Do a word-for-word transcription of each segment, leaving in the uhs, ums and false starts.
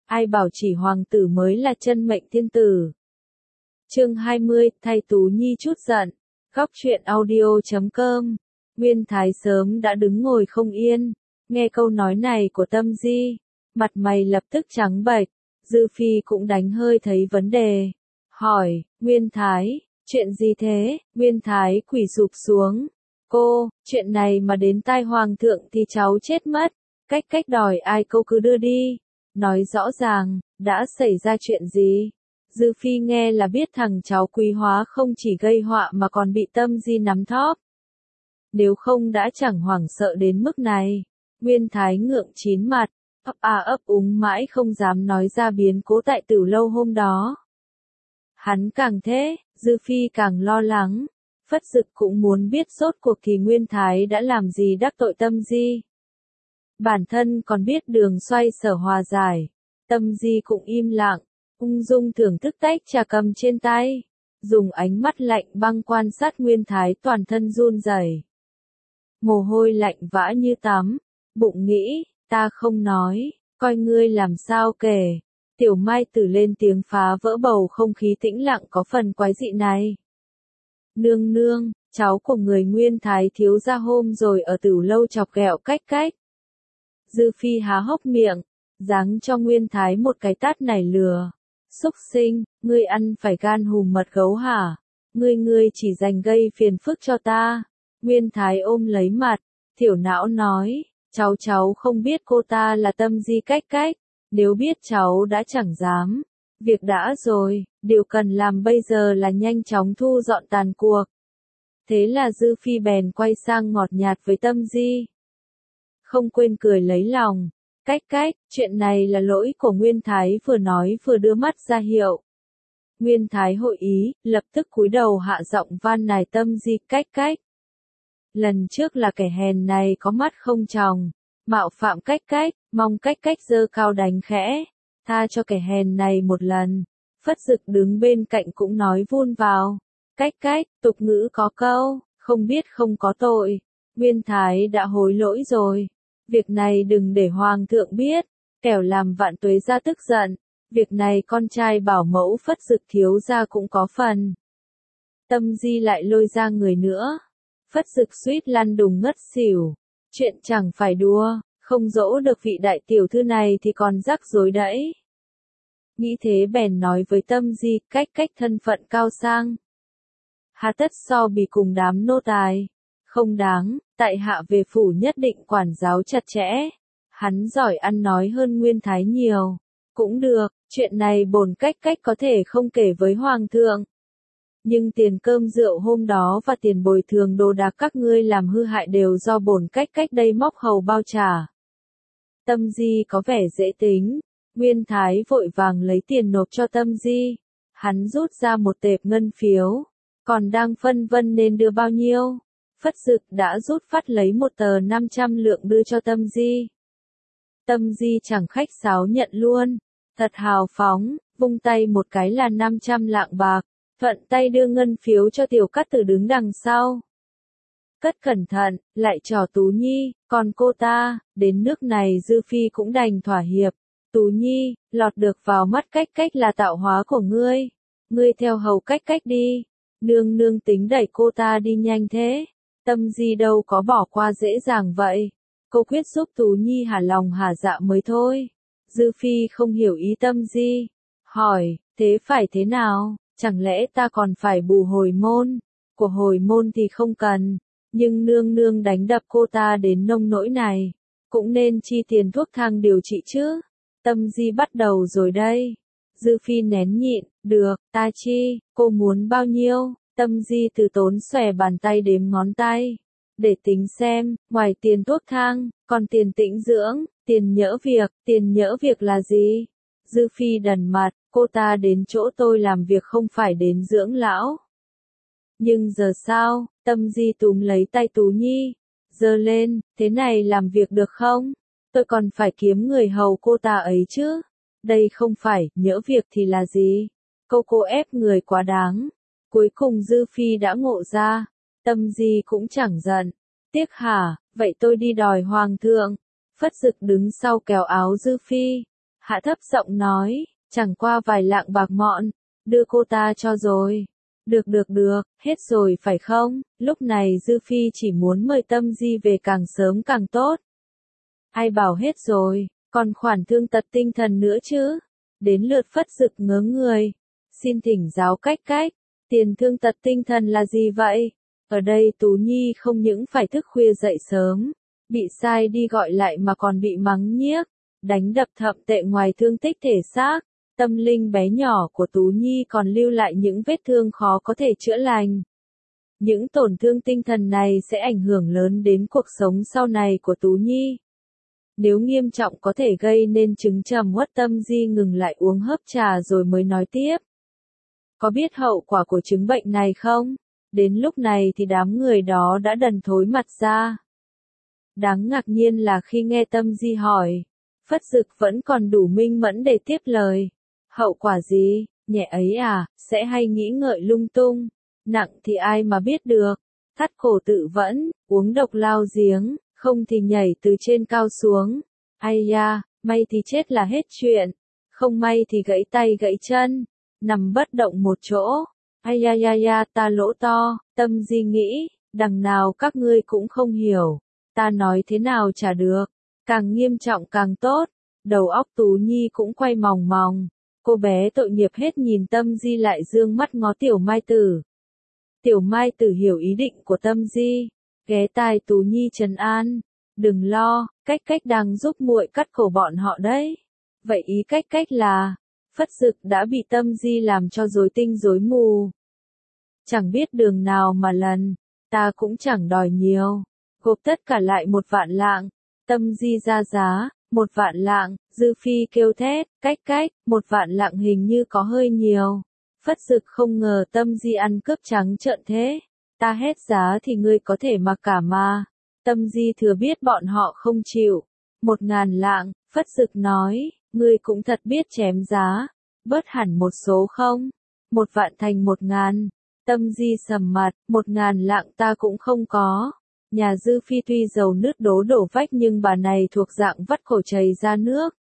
ai bảo chỉ hoàng tử mới là chân mệnh thiên tử. Chương hai mươi, thay Tú Nhi chút giận. Góc truyện audio chấm com. Nguyên Thái sớm đã đứng ngồi không yên, nghe câu nói này của Tâm Di, mặt mày lập tức trắng bệch. Dư Phi cũng đánh hơi thấy vấn đề, hỏi, Nguyên Thái, chuyện gì thế? Nguyên Thái quỳ sụp xuống, cô, chuyện này mà đến tai hoàng thượng thì cháu chết mất, cách cách đòi ai cô cứ đưa đi, nói rõ ràng, đã xảy ra chuyện gì? Dư Phi nghe là biết thằng cháu Quý Hóa không chỉ gây họa mà còn bị Tâm Di nắm thóp. Nếu không đã chẳng hoảng sợ đến mức này. Nguyên Thái ngượng chín mặt, ấp a ấp úng mãi không dám nói ra biến cố tại Tử Lâu hôm đó. Hắn càng thế, Dư Phi càng lo lắng. Phất Dực cũng muốn biết rốt cuộc thì Nguyên Thái đã làm gì đắc tội Tâm Di. Bản thân còn biết đường xoay sở hòa giải. Tâm Di cũng im lặng, ung dung thưởng thức tách trà cầm trên tay, dùng ánh mắt lạnh băng quan sát Nguyên Thái toàn thân run rẩy. Mồ hôi lạnh vã như tắm, bụng nghĩ, ta không nói, coi ngươi làm sao kể. Tiểu Mai Tử lên tiếng phá vỡ bầu không khí tĩnh lặng có phần quái dị này. Nương nương, cháu của người Nguyên Thái thiếu gia hôm rồi ở Tử Lâu chọc ghẹo cách cách. Dư Phi há hốc miệng, giáng cho Nguyên Thái một cái tát này lừa. Xúc sinh, ngươi ăn phải gan hùm mật gấu hả? Ngươi ngươi chỉ dành gây phiền phức cho ta. Nguyên Thái ôm lấy mặt, thiểu não nói, cháu cháu không biết cô ta là Tâm Di cách cách, nếu biết cháu đã chẳng dám. Việc đã rồi, điều cần làm bây giờ là nhanh chóng thu dọn tàn cuộc. Thế là Dư Phi bèn quay sang ngọt nhạt với Tâm Di. Không quên cười lấy lòng. Cách cách, chuyện này là lỗi của Nguyên Thái vừa nói vừa đưa mắt ra hiệu. Nguyên Thái hội ý, lập tức cúi đầu hạ giọng van nài Tâm Di cách cách. Lần trước là kẻ hèn này có mắt không tròng, mạo phạm cách cách, mong cách cách giơ cao đánh khẽ, tha cho kẻ hèn này một lần. Phất Dực đứng bên cạnh cũng nói vun vào, cách cách, tục ngữ có câu, không biết không có tội, Nguyên Thái đã hối lỗi rồi. Việc này đừng để hoàng thượng biết, kẻo làm Vạn Tuế gia tức giận, việc này con trai bảo mẫu Phất Dực thiếu gia cũng có phần. Tâm Di lại lôi ra người nữa. Phất Dực suýt lăn đùng ngất xỉu. Chuyện chẳng phải đùa, không dỗ được vị đại tiểu thư này thì còn rắc rối đẫy. Nghĩ thế bèn nói với Tâm Di, cách cách thân phận cao sang. Hà tất so bì cùng đám nô tài. Không đáng, tại hạ về phủ nhất định quản giáo chặt chẽ. Hắn giỏi ăn nói hơn Nguyên Thái nhiều. Cũng được, chuyện này bổn cách cách có thể không kể với hoàng thượng. Nhưng tiền cơm rượu hôm đó và tiền bồi thường đồ đạc các ngươi làm hư hại đều do bổn cách cách đây móc hầu bao trả. Tâm Di có vẻ dễ tính. Nguyên Thái vội vàng lấy tiền nộp cho Tâm Di. Hắn rút ra một tệp ngân phiếu. Còn đang phân vân nên đưa bao nhiêu. Phất Dực đã rút phát lấy một tờ năm trăm lượng đưa cho Tâm Di. Tâm Di chẳng khách sáo nhận luôn. Thật hào phóng, vung tay một cái là năm trăm lạng bạc. Thuận tay đưa ngân phiếu cho Tiểu Cát Tử đứng đằng sau. Cất cẩn thận, lại trò Tú Nhi, còn cô ta, đến nước này Dư Phi cũng đành thỏa hiệp. Tú Nhi, lọt được vào mắt cách cách là tạo hóa của ngươi. Ngươi theo hầu cách cách đi. Nương nương tính đẩy cô ta đi nhanh thế. Tâm Di đâu có bỏ qua dễ dàng vậy. Cô quyết giúp Tú Nhi hả lòng hả dạ mới thôi. Dư Phi không hiểu ý Tâm Di. Hỏi, thế phải thế nào? Chẳng lẽ ta còn phải bù hồi môn? Của hồi môn thì không cần. Nhưng nương nương đánh đập cô ta đến nông nỗi này. Cũng nên chi tiền thuốc thang điều trị chứ. Tâm Di bắt đầu rồi đây. Dư Phi nén nhịn, được, ta chi, cô muốn bao nhiêu? Tâm Di từ tốn xòe bàn tay đếm ngón tay. Để tính xem, ngoài tiền thuốc thang, còn tiền tĩnh dưỡng, tiền nhỡ việc, tiền nhỡ việc là gì? Dư Phi đần mặt, cô ta đến chỗ tôi làm việc không phải đến dưỡng lão. Nhưng giờ sao? Tâm Di túm lấy tay Tú Nhi, giơ lên, thế này làm việc được không? Tôi còn phải kiếm người hầu cô ta ấy chứ. Đây không phải, nhỡ việc thì là gì? Câu cô ép người quá đáng. Cuối cùng Dư Phi đã ngộ ra. Tâm Di cũng chẳng giận. Tiếc hả, vậy tôi đi đòi hoàng thượng. Phất Dực đứng sau kéo áo Dư Phi. hạ thấp giọng nói, chẳng qua vài lạng bạc mọn, đưa cô ta cho rồi. Được được được, hết rồi phải không? Lúc này Dư Phi chỉ muốn mời Tâm Di về càng sớm càng tốt. Ai bảo hết rồi, còn khoản thương tật tinh thần nữa chứ? Đến lượt Phất Dực ngớ người. Xin thỉnh giáo cách cách, tiền thương tật tinh thần là gì vậy? Ở đây Tú Nhi không những phải thức khuya dậy sớm, bị sai đi gọi lại mà còn bị mắng nhiếc, đánh đập thậm tệ ngoài thương tích thể xác. Tâm linh bé nhỏ của Tú Nhi còn lưu lại những vết thương khó có thể chữa lành. Những tổn thương tinh thần này sẽ ảnh hưởng lớn đến cuộc sống sau này của Tú Nhi. Nếu nghiêm trọng có thể gây nên chứng trầm uất. Tâm Di ngừng lại uống hớp trà rồi mới nói tiếp. Có biết hậu quả của chứng bệnh này không? Đến lúc này thì đám người đó đã đần thối mặt ra. Đáng ngạc nhiên là khi nghe Tâm Di hỏi, Phất Dực vẫn còn đủ minh mẫn để tiếp lời. Hậu quả gì? Nhẹ ấy à, sẽ hay nghĩ ngợi lung tung. Nặng thì ai mà biết được. Thắt cổ tự vẫn, uống độc lao giếng, không thì nhảy từ trên cao xuống. Ai da, may thì chết là hết chuyện. Không may thì gãy tay gãy chân. Nằm bất động một chỗ. Ai da da da, ta lỗ to. Tâm Di nghĩ, đằng nào các ngươi cũng không hiểu. Ta nói thế nào chả được. Càng nghiêm trọng càng tốt. Đầu óc Tú Nhi cũng quay mòng mòng. Cô bé tội nghiệp hết nhìn Tâm Di lại dương mắt ngó Tiểu Mai Tử. Tiểu Mai Tử hiểu ý định của Tâm Di, ghé tai Tú Nhi trấn an, đừng lo, cách cách đang giúp muội cắt cổ bọn họ đấy. Vậy ý cách cách là, Phất Dực đã bị Tâm Di làm cho rối tinh rối mù. Chẳng biết đường nào mà lần, ta cũng chẳng đòi nhiều, gộp tất cả lại một vạn lạng. Tâm Di ra giá. Một vạn lạng, Dư Phi kêu thét, cách cách, một vạn lạng hình như có hơi nhiều. Phất Dực không ngờ Tâm Di ăn cướp trắng trợn thế. Ta hết giá thì ngươi có thể mặc cả mà. Tâm Di thừa biết bọn họ không chịu. Một ngàn lạng, Phất Dực nói, ngươi cũng thật biết chém giá. Bớt hẳn một số không? Một vạn thành một ngàn. Tâm Di sầm mặt, một ngàn lạng ta cũng không có. Nhà Dư Phi tuy giàu nứt đố đổ vách nhưng bà này thuộc dạng vắt cổ chảy ra nước.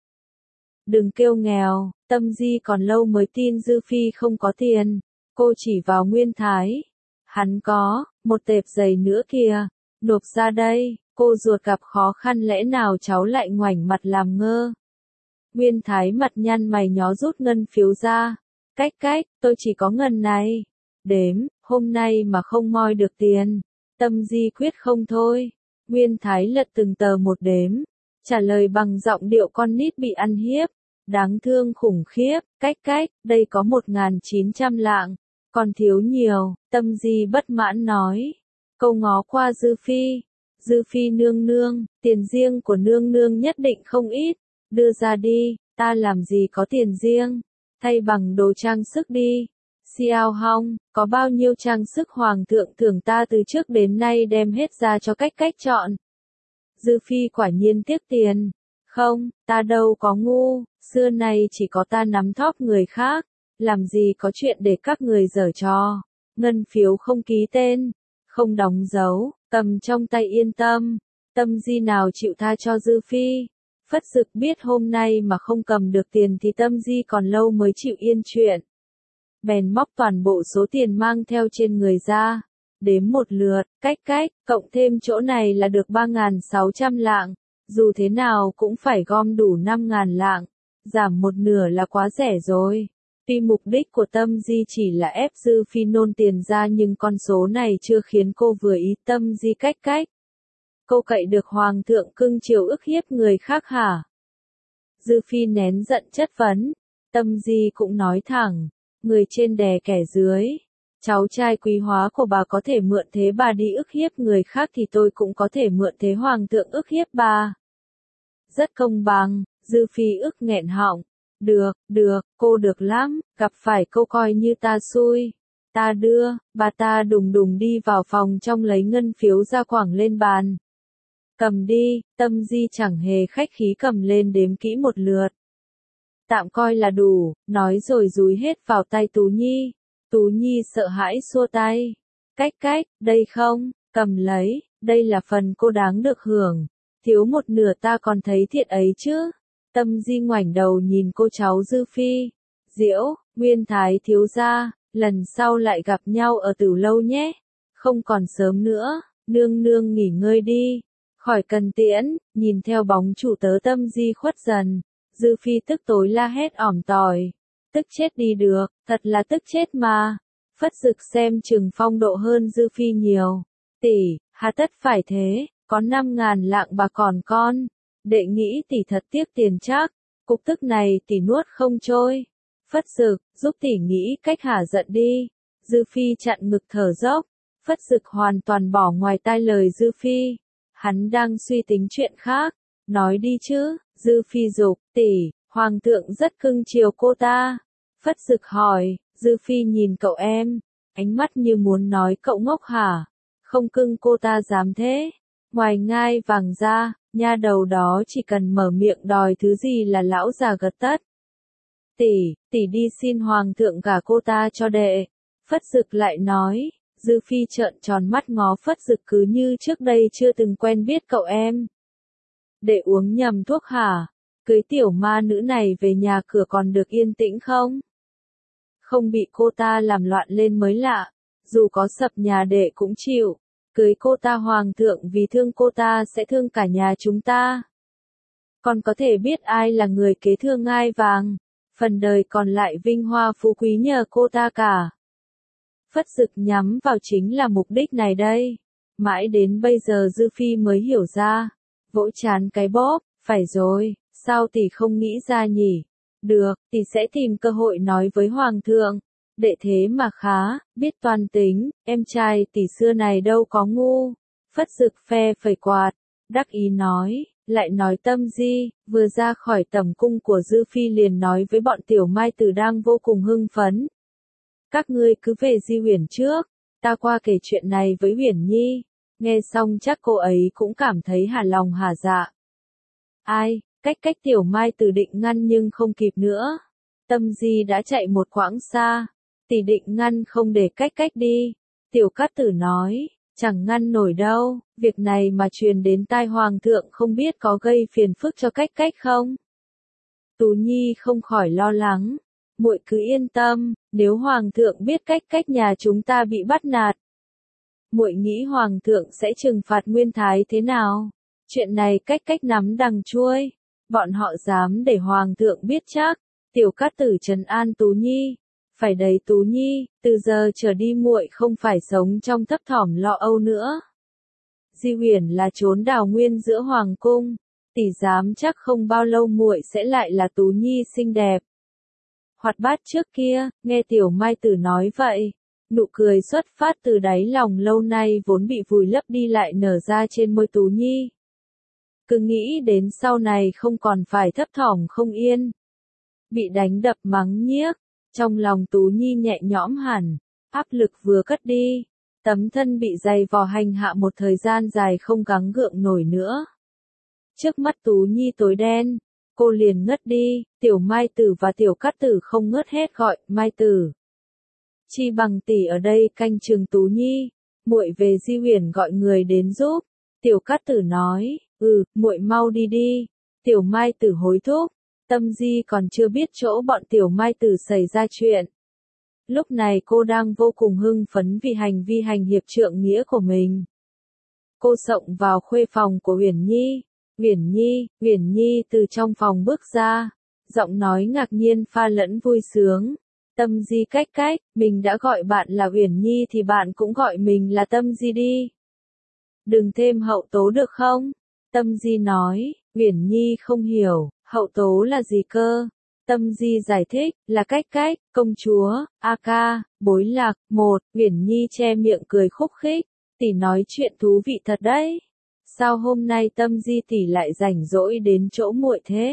Đừng kêu nghèo, Tâm Di còn lâu mới tin Dư Phi không có tiền. Cô chỉ vào Nguyên Thái. Hắn có, một tệp giày nữa kìa, nộp ra đây. Cô ruột gặp khó khăn lẽ nào cháu lại ngoảnh mặt làm ngơ. Nguyên Thái mặt nhăn mày nhó rút ngân phiếu ra. Cách cách, tôi chỉ có ngân này. Đếm, hôm nay mà không moi được tiền. Tâm Di quyết không thôi. Nguyên Thái lật từng tờ một đếm. Trả lời bằng giọng điệu con nít bị ăn hiếp. Đáng thương khủng khiếp, cách cách, đây có một nghìn chín trăm lạng. Còn thiếu nhiều, Tâm Di bất mãn nói. Câu ngó qua Dư Phi. Dư Phi nương nương, tiền riêng của nương nương nhất định không ít. Đưa ra đi, ta làm gì có tiền riêng. Thay bằng đồ trang sức đi. Xiao Hong, có bao nhiêu trang sức hoàng thượng thưởng ta từ trước đến nay đem hết ra cho cách cách chọn. Dư Phi quả nhiên tiếc tiền. Không, ta đâu có ngu, xưa nay chỉ có ta nắm thóp người khác. Làm gì có chuyện để các người giở trò. Ngân phiếu không ký tên, không đóng dấu, cầm trong tay yên tâm. Tâm Di nào chịu tha cho Dư Phi. Phất Dực biết hôm nay mà không cầm được tiền thì Tâm Di còn lâu mới chịu yên chuyện. Bèn móc toàn bộ số tiền mang theo trên người ra. Đếm một lượt, cách cách, cộng thêm chỗ này là được ba nghìn sáu trăm lạng. Dù thế nào cũng phải gom đủ năm nghìn lạng. Giảm một nửa là quá rẻ rồi. Tuy mục đích của Tâm Di chỉ là ép Dư Phi nôn tiền ra nhưng con số này chưa khiến cô vừa ý. Tâm Di cách cách. Cô cậy được hoàng thượng cưng chiều ức hiếp người khác hả? Dư Phi nén giận chất vấn. Tâm Di cũng nói thẳng. Người trên đè kẻ dưới. Cháu trai quý hóa của bà có thể mượn thế bà đi ức hiếp người khác thì tôi cũng có thể mượn thế hoàng thượng ức hiếp bà. Rất công bằng, Dư Phi ức nghẹn họng. Được, được, cô được lắm, gặp phải cô coi như ta xui. Ta đưa, bà ta đùng đùng đi vào phòng trong lấy ngân phiếu ra quẳng lên bàn. Cầm đi, Tâm Di chẳng hề khách khí cầm lên đếm kỹ một lượt. Tạm coi là đủ, nói rồi dúi hết vào tay Tú Nhi. Tú Nhi sợ hãi xua tay. Cách cách, đây không, cầm lấy, đây là phần cô đáng được hưởng. Thiếu một nửa ta còn thấy thiệt ấy chứ. Tâm Di ngoảnh đầu nhìn cô cháu Dư Phi. Diễu, Nguyên Thái thiếu gia, lần sau lại gặp nhau ở Tử Lâu nhé. Không còn sớm nữa, nương nương nghỉ ngơi đi. Khỏi cần tiễn, nhìn theo bóng chủ tớ Tâm Di khuất dần. Dư Phi tức tối la hét ỏm tỏi. Tức chết đi được, thật là tức chết mà. Phất Dực xem chừng phong độ hơn Dư Phi nhiều. Tỷ, hà tất phải thế, có năm ngàn lạng bạc còn con. Đệ nghĩ tỷ thật tiếc tiền chắc, cục tức này tỷ nuốt không trôi. Phất Dực, giúp tỷ nghĩ cách hả giận đi. Dư Phi chặn ngực thở dốc. Phất Dực hoàn toàn bỏ ngoài tai lời Dư Phi. Hắn đang suy tính chuyện khác. Nói đi chứ, Dư Phi dục, tỷ, hoàng thượng rất cưng chiều cô ta. Phất Dực hỏi, Dư Phi nhìn cậu em, ánh mắt như muốn nói cậu ngốc hả? Không cưng cô ta dám thế. Ngoài ngai vàng ra, nha đầu đó chỉ cần mở miệng đòi thứ gì là lão già gật tất. Tỷ, tỷ đi xin hoàng thượng gả cô ta cho đệ. Phất Dực lại nói, Dư Phi trợn tròn mắt ngó Phất Dực cứ như trước đây chưa từng quen biết cậu em. Đệ uống nhầm thuốc hả? Cưới tiểu ma nữ này về nhà cửa còn được yên tĩnh không? Không bị cô ta làm loạn lên mới lạ, dù có sập nhà đệ cũng chịu. Cưới cô ta hoàng thượng vì thương cô ta sẽ thương cả nhà chúng ta. Còn có thể biết ai là người kế thừa ngai vàng, phần đời còn lại vinh hoa phú quý nhờ cô ta cả. Phất Dực nhắm vào chính là mục đích này đây. Mãi đến bây giờ Dư Phi mới hiểu ra. Vỗ chán cái bóp, phải rồi, sao tỷ không nghĩ ra nhỉ? Được, tỷ sẽ tìm cơ hội nói với hoàng thượng. Đệ thế mà khá, biết toan tính, em trai tỷ xưa này đâu có ngu. Phất Dực phe phẩy quạt, đắc ý nói, lại nói Tâm Di, vừa ra khỏi tầm cung của Dư Phi liền nói với bọn tiểu mai tử đang vô cùng hưng phấn. Các ngươi cứ về Di Huyền trước, ta qua kể chuyện này với Huyền Nhi. Nghe xong chắc cô ấy cũng cảm thấy hà lòng hà dạ. Ai, cách cách tiểu mai tử định ngăn nhưng không kịp nữa. Tâm Di đã chạy một quãng xa. Tỷ định ngăn không để cách cách đi. Tiểu Cát Tử nói, chẳng ngăn nổi đâu, việc này mà truyền đến tai hoàng thượng không biết có gây phiền phức cho cách cách không. Tú Nhi không khỏi lo lắng. Muội cứ yên tâm, nếu hoàng thượng biết cách cách nhà chúng ta bị bắt nạt, muội nghĩ hoàng thượng sẽ trừng phạt Nguyên Thái thế nào? Chuyện này cách cách nắm đằng chuôi, bọn họ dám để hoàng thượng biết chắc. Tiểu Cát Tử trấn an Tú Nhi, phải đấy Tú Nhi, từ giờ trở đi muội không phải sống trong thấp thỏm lo âu nữa. Di Huyền là chốn đào nguyên giữa hoàng cung, tỷ dám chắc không bao lâu muội sẽ lại là Tú Nhi xinh đẹp. Hoạt bát trước kia, nghe tiểu mai tử nói vậy, nụ cười xuất phát từ đáy lòng lâu nay vốn bị vùi lấp đi lại nở ra trên môi Tú Nhi. Cứ nghĩ đến sau này không còn phải thấp thỏm không yên, bị đánh đập mắng nhiếc, trong lòng Tú Nhi nhẹ nhõm hẳn, áp lực vừa cất đi, tấm thân bị dày vò hành hạ một thời gian dài không gắng gượng nổi nữa. Trước mắt Tú Nhi tối đen, cô liền ngất đi, tiểu Mai Tử và tiểu Cát Tử không ngớt hết gọi, Mai Tử. Chi bằng tỷ ở đây canh chừng Tú Nhi, muội về Di Huyền gọi người đến giúp. Tiểu Cát Tử nói, ừ, muội mau đi đi. Tiểu Mai Tử hối thúc, Tâm Di còn chưa biết chỗ bọn tiểu Mai Tử xảy ra chuyện. Lúc này cô đang vô cùng hưng phấn vì hành vi hành hiệp trượng nghĩa của mình. Cô xộng vào khuê phòng của Huyền Nhi. Huyền Nhi, Huyền Nhi từ trong phòng bước ra, giọng nói ngạc nhiên pha lẫn vui sướng. Tâm Di cách cách, mình đã gọi bạn là Huyền Nhi thì bạn cũng gọi mình là Tâm Di đi. Đừng thêm hậu tố được không? Tâm Di nói, Huyền Nhi không hiểu, hậu tố là gì cơ? Tâm Di giải thích, là cách cách, công chúa, a ca, bối lạc, một, Huyền Nhi che miệng cười khúc khích, tỷ nói chuyện thú vị thật đấy. Sao hôm nay Tâm Di tỷ lại rảnh rỗi đến chỗ muội thế?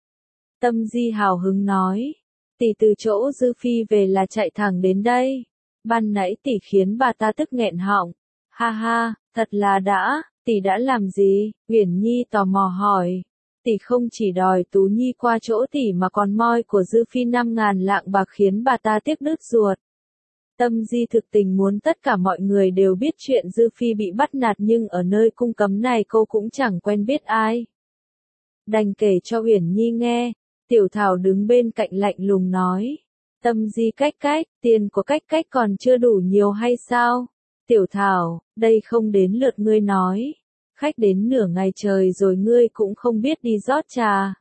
Tâm Di hào hứng nói, tỷ từ chỗ Dư Phi về là chạy thẳng đến đây. Ban nãy tỷ khiến bà ta tức nghẹn họng. Ha ha, thật là đã, tỷ đã làm gì? Huyền Nhi tò mò hỏi. Tỷ không chỉ đòi Tú Nhi qua chỗ tỷ mà còn moi của Dư Phi năm ngàn lạng bạc khiến bà ta tiếc đứt ruột. Tâm Di thực tình muốn tất cả mọi người đều biết chuyện Dư Phi bị bắt nạt nhưng ở nơi cung cấm này cô cũng chẳng quen biết ai. đành kể cho Uyển Nhi nghe. Tiểu Thảo đứng bên cạnh lạnh lùng nói. Tâm Di cách cách, tiền của cách cách còn chưa đủ nhiều hay sao? Tiểu Thảo, đây không đến lượt ngươi nói. Khách đến nửa ngày trời rồi ngươi cũng không biết đi rót trà.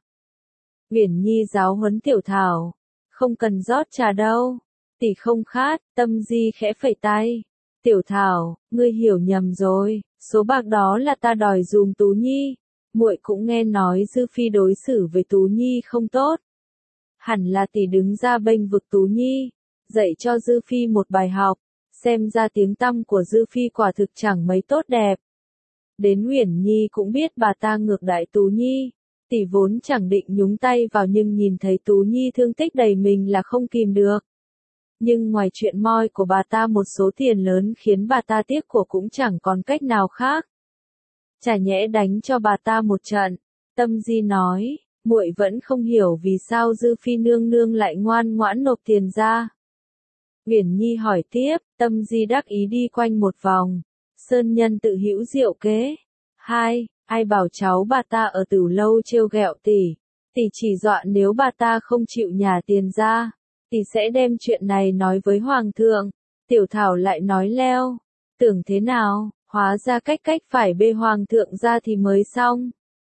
Uyển Nhi giáo huấn Tiểu Thảo. Không cần rót trà đâu. Tỷ không khát. Tâm Di khẽ phẩy tay. Tiểu Thảo, ngươi hiểu nhầm rồi. Số bạc đó là ta đòi dùm Tú Nhi. Muội cũng nghe nói Dư Phi đối xử với Tú Nhi không tốt. Hẳn là tỷ đứng ra bênh vực Tú Nhi. Dạy cho Dư Phi một bài học. Xem ra tiếng tăm của Dư Phi quả thực chẳng mấy tốt đẹp. Đến Uyển Nhi cũng biết bà ta ngược đại Tú Nhi. Tỷ vốn chẳng định nhúng tay vào nhưng nhìn thấy Tú Nhi thương tích đầy mình là không kìm được. Nhưng ngoài chuyện moi của bà ta một số tiền lớn khiến bà ta tiếc của cũng chẳng còn cách nào khác. Chả nhẽ đánh cho bà ta một trận. Tâm Di nói, muội vẫn không hiểu vì sao Dư Phi nương nương lại ngoan ngoãn nộp tiền ra. Uyển Nhi hỏi tiếp, Tâm Di đắc ý đi quanh một vòng. Sơn nhân tự hữu diệu kế. Hai, ai bảo cháu bà ta ở Tửu lâu trêu ghẹo tỷ. Tỷ chỉ dọa nếu bà ta không chịu nhả tiền ra. Tỷ sẽ đem chuyện này nói với Hoàng thượng. Tiểu Thảo lại nói leo. Tưởng thế nào, hóa ra cách cách phải bê Hoàng thượng ra thì mới xong.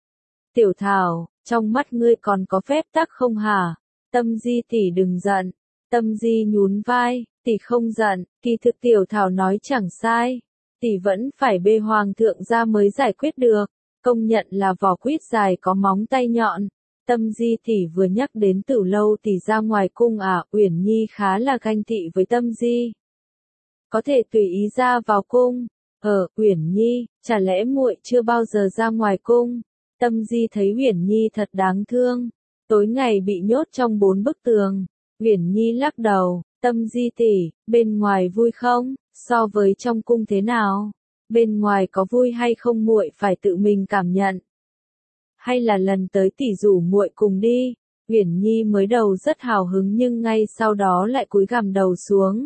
Tiểu Thảo, trong mắt ngươi còn có phép tắc không hả? Tâm Di tỷ đừng giận. Tâm Di nhún vai, tỷ không giận, kỳ thực Tiểu Thảo nói chẳng sai. Tỷ vẫn phải bê Hoàng thượng ra mới giải quyết được. Công nhận là vỏ quýt dài có móng tay nhọn. Tâm Di tỷ vừa nhắc đến Tửu lâu tỷ ra ngoài cung à, Uyển Nhi khá là ganh tị với Tâm Di. Có thể tùy ý ra vào cung. Ờ, Uyển Nhi, chả lẽ muội chưa bao giờ ra ngoài cung? Tâm Di thấy Uyển Nhi thật đáng thương. Tối ngày bị nhốt trong bốn bức tường. Uyển Nhi lắc đầu, Tâm Di tỷ, bên ngoài vui không? So với trong cung thế nào? Bên ngoài có vui hay không muội phải tự mình cảm nhận. Hay là lần tới tỷ rủ muội cùng đi? Uyển Nhi mới đầu rất hào hứng nhưng ngay sau đó lại cúi gằm đầu xuống.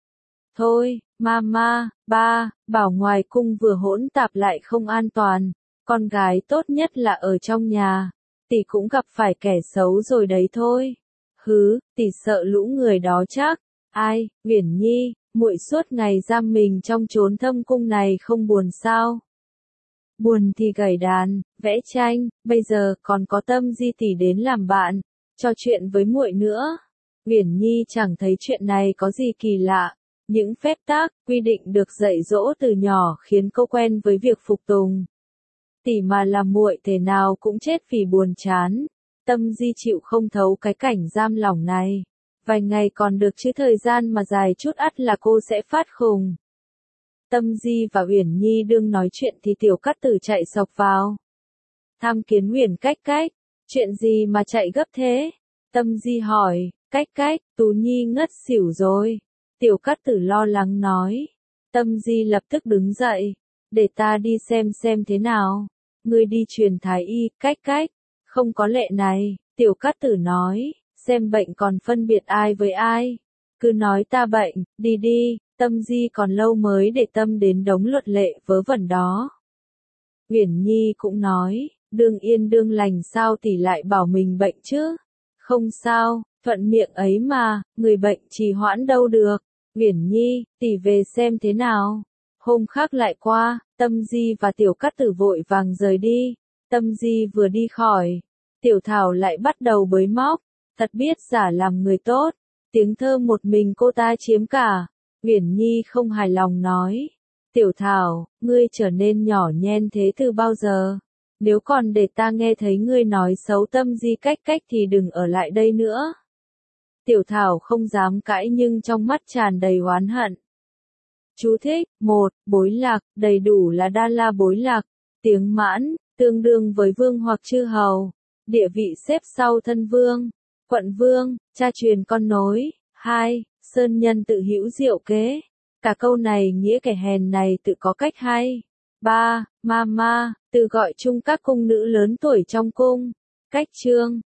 Thôi, mama, ba, bảo ngoài cung vừa hỗn tạp lại không an toàn. Con gái tốt nhất là ở trong nhà. Tỷ cũng gặp phải kẻ xấu rồi đấy thôi. Hứ, tỷ sợ lũ người đó chắc. Ai, Uyển Nhi, muội suốt ngày giam mình trong chốn thâm cung này không buồn sao? Buồn thì gảy đàn, vẽ tranh, bây giờ còn có Tâm Di tỷ đến làm bạn, trò chuyện với muội nữa. Uyển Nhi chẳng thấy chuyện này có gì kỳ lạ. Những phép tắc, quy định được dạy dỗ từ nhỏ khiến cô quen với việc phục tùng. Tỷ mà làm muội thể nào cũng chết vì buồn chán. Tâm Di chịu không thấu cái cảnh giam lỏng này. Vài ngày còn được chứ thời gian mà dài chút ắt là cô sẽ phát khùng. Tâm Di và Uyển Nhi đương nói chuyện thì Tiểu Cát Tử chạy xộc vào. Tham kiến Uyển cách cách, chuyện gì mà chạy gấp thế? Tâm Di hỏi, cách cách, Tú Nhi ngất xỉu rồi. Tiểu Cát Tử lo lắng nói. Tâm Di lập tức đứng dậy, để ta đi xem xem thế nào. Ngươi đi truyền thái y, cách cách. Không có lệ này, Tiểu Cát Tử nói, xem bệnh còn phân biệt ai với ai. Cứ nói ta bệnh, đi đi, Tâm Di còn lâu mới để tâm đến đống luật lệ vớ vẩn đó. Uyển Nhi cũng nói, đương yên đương lành sao tỷ lại bảo mình bệnh chứ? Không sao, thuận miệng ấy mà, người bệnh trì hoãn đâu được. Uyển Nhi, tỷ về xem thế nào. Hôm khác lại qua, Tâm Di và Tiểu Cát Tử vội vàng rời đi. Tâm Di vừa đi khỏi, Tiểu Thảo lại bắt đầu bới móc, thật biết giả làm người tốt. Tiếng thơ một mình cô ta chiếm cả. Uyển Nhi không hài lòng nói. Tiểu Thảo, ngươi trở nên nhỏ nhen thế từ bao giờ? Nếu còn để ta nghe thấy ngươi nói xấu Tâm Di cách cách thì đừng ở lại đây nữa. Tiểu Thảo không dám cãi nhưng trong mắt tràn đầy oán hận. Chú thích, một, bối lạc, đầy đủ là đa la bối lạc. Tiếng Mãn, tương đương với vương hoặc chư hầu. Địa vị xếp sau thân vương. Quận vương, cha truyền con nối. Hai, sơn nhân tự hữu diệu kế. Cả câu này nghĩa kẻ hèn này tự có cách hay. Ba, mama, tự gọi chung các cung nữ lớn tuổi trong cung. Cách chương.